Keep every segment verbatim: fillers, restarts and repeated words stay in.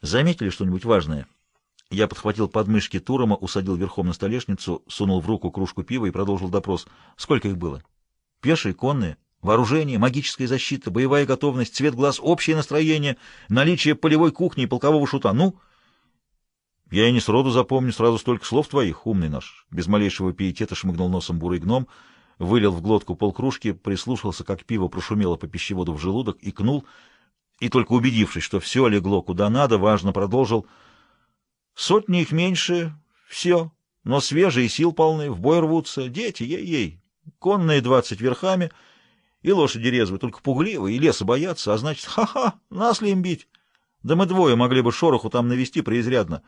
Заметили что-нибудь важное? Я подхватил подмышки Турома, усадил верхом на столешницу, сунул в руку кружку пива и продолжил допрос. Сколько их было? Пешие, конные, вооружение, магическая защита, боевая готовность, цвет глаз, общее настроение, наличие полевой кухни и полкового шута. Ну? Я и не сроду запомню сразу столько слов твоих, умный наш. Без малейшего пиетета шмыгнул носом бурый гном, вылил в глотку полкружки, прислушался, как пиво прошумело по пищеводу в желудок, икнул, и только убедившись, что все легло куда надо, важно продолжил. Сотни их меньше, все, но свежие, сил полны, в бой рвутся, дети, ей-ей, конные двадцать верхами, и лошади резвые, только пугливые, и леса боятся, а значит, ха-ха, нас ли им бить? Да мы двое могли бы шороху там навести преизрядно.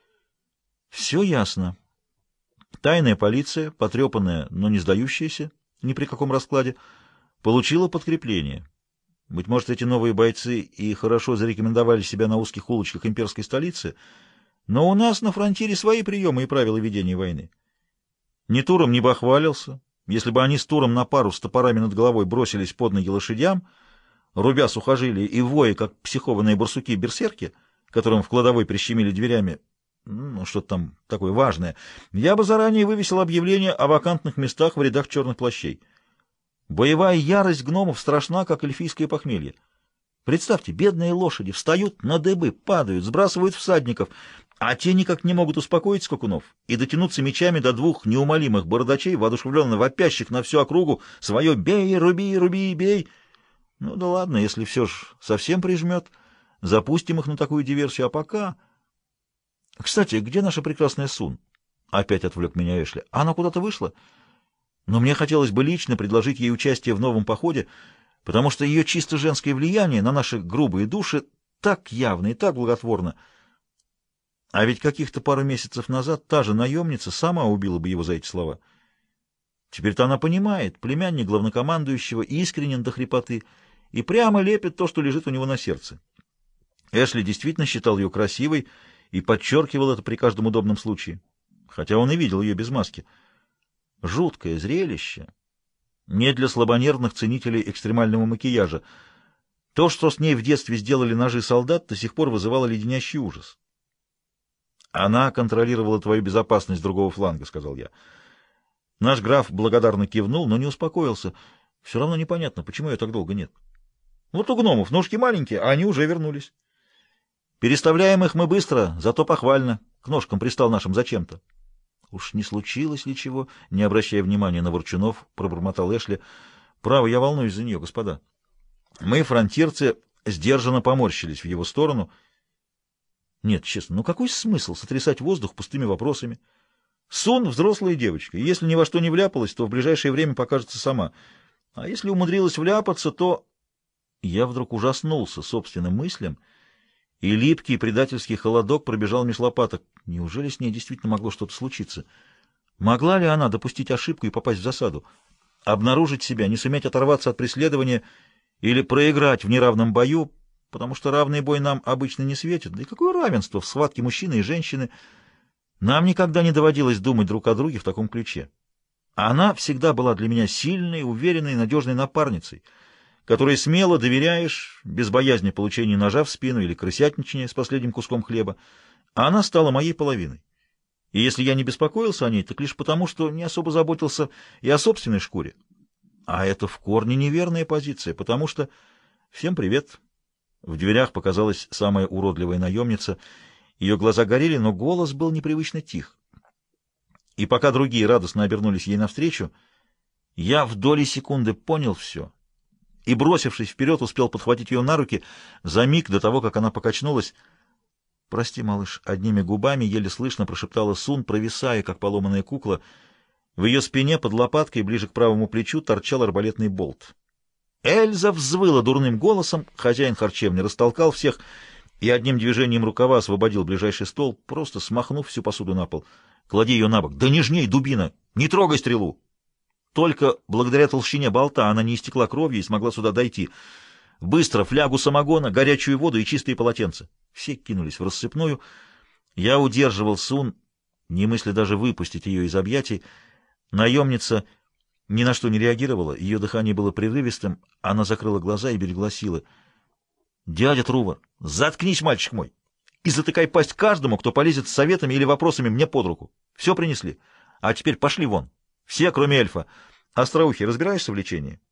Все ясно. Тайная полиция, потрепанная, но не сдающаяся, ни при каком раскладе, получила подкрепление. Быть может, эти новые бойцы и хорошо зарекомендовали себя на узких улочках имперской столицы, но у нас на фронтире свои приемы и правила ведения войны. Ни Туром не бахвалился. Если бы они с Туром на пару с топорами над головой бросились под ноги лошадям, рубя сухожилия и воя, как психованные барсуки-берсерки, которым в кладовой прищемили дверями, ну, что-то там такое важное, я бы заранее вывесил объявление о вакантных местах в рядах черных плащей. Боевая ярость гномов страшна, как эльфийское похмелье. Представьте, бедные лошади встают на дыбы, падают, сбрасывают всадников, а те никак не могут успокоить скакунов и дотянуться мечами до двух неумолимых бородачей, воодушевленно вопящих на всю округу свое «бей, руби, руби, бей». Ну да ладно, если все ж совсем прижмет, запустим их на такую диверсию, а пока... Кстати, где наша прекрасная Сун? Опять отвлек меня Эшли. Она куда-то вышла? Но мне хотелось бы лично предложить ей участие в новом походе, потому что ее чисто женское влияние на наши грубые души так явно и так благотворно. А ведь каких-то пару месяцев назад та же наемница сама убила бы его за эти слова. Теперь-то она понимает, племянник главнокомандующего искренен до хрипоты и прямо лепит то, что лежит у него на сердце. Эшли действительно считал ее красивой и подчеркивал это при каждом удобном случае, хотя он и видел ее без маски. Жуткое зрелище, не для слабонервных ценителей экстремального макияжа. То, что с ней в детстве сделали ножи солдат, до сих пор вызывало леденящий ужас. «Она контролировала твою безопасность с другого фланга», — сказал я. Наш граф благодарно кивнул, но не успокоился. Все равно непонятно, почему ее так долго нет. Вот у гномов ножки маленькие, а они уже вернулись. Переставляем их мы быстро, зато похвально. К ножкам пристал нашим зачем-то. Уж не случилось ли чего? Не обращая внимания на ворчунов, пробормотал Эшли. Право, я волнуюсь за нее, господа. Мы, фронтирцы, сдержанно поморщились в его сторону. Нет, честно, ну какой смысл сотрясать воздух пустыми вопросами? Сун — взрослая девочка, и если ни во что не вляпалась, то в ближайшее время покажется сама. А если умудрилась вляпаться, то... Я вдруг ужаснулся собственным мыслям, и липкий предательский холодок пробежал меж лопаток. Неужели с ней действительно могло что-то случиться? Могла ли она допустить ошибку и попасть в засаду? Обнаружить себя, не суметь оторваться от преследования или проиграть в неравном бою, потому что равный бой нам обычно не светит? Да и какое равенство в схватке мужчины и женщины? Нам никогда не доводилось думать друг о друге в таком ключе. Она всегда была для меня сильной, уверенной, надежной напарницей, которой смело доверяешь, без боязни получения ножа в спину или крысятничания с последним куском хлеба. А она стала моей половиной. И если я не беспокоился о ней, так лишь потому, что не особо заботился и о собственной шкуре. А это в корне неверная позиция, потому что... Всем привет. В дверях показалась самая уродливая наемница. Ее глаза горели, но голос был непривычно тих. И пока другие радостно обернулись ей навстречу, я в доли секунды понял все. И, бросившись вперед, успел подхватить ее на руки за миг до того, как она покачнулась. «Прости, малыш», — одними губами еле слышно прошептала Сун, провисая, как поломанная кукла. В ее спине под лопаткой, ближе к правому плечу, торчал арбалетный болт. Эльза взвыла дурным голосом, хозяин харчевни растолкал всех и одним движением рукава освободил ближайший стол, просто смахнув всю посуду на пол. «Клади ее на бок». «Да нежней, дубина! Не трогай стрелу!» Только благодаря толщине болта она не истекла кровью и смогла сюда дойти. Быстро флягу самогона, горячую воду и чистые полотенца. Все кинулись в рассыпную. Я удерживал Сун, не мысля даже выпустить ее из объятий. Наемница ни на что не реагировала, ее дыхание было прерывистым, она закрыла глаза и берегла силы. «Дядя Трувор, заткнись, мальчик мой! и затыкай пасть каждому, кто полезет с советами или вопросами мне под руку. Все принесли. А теперь пошли вон. Все, кроме эльфа. Остроухий, разбираешься в лечении?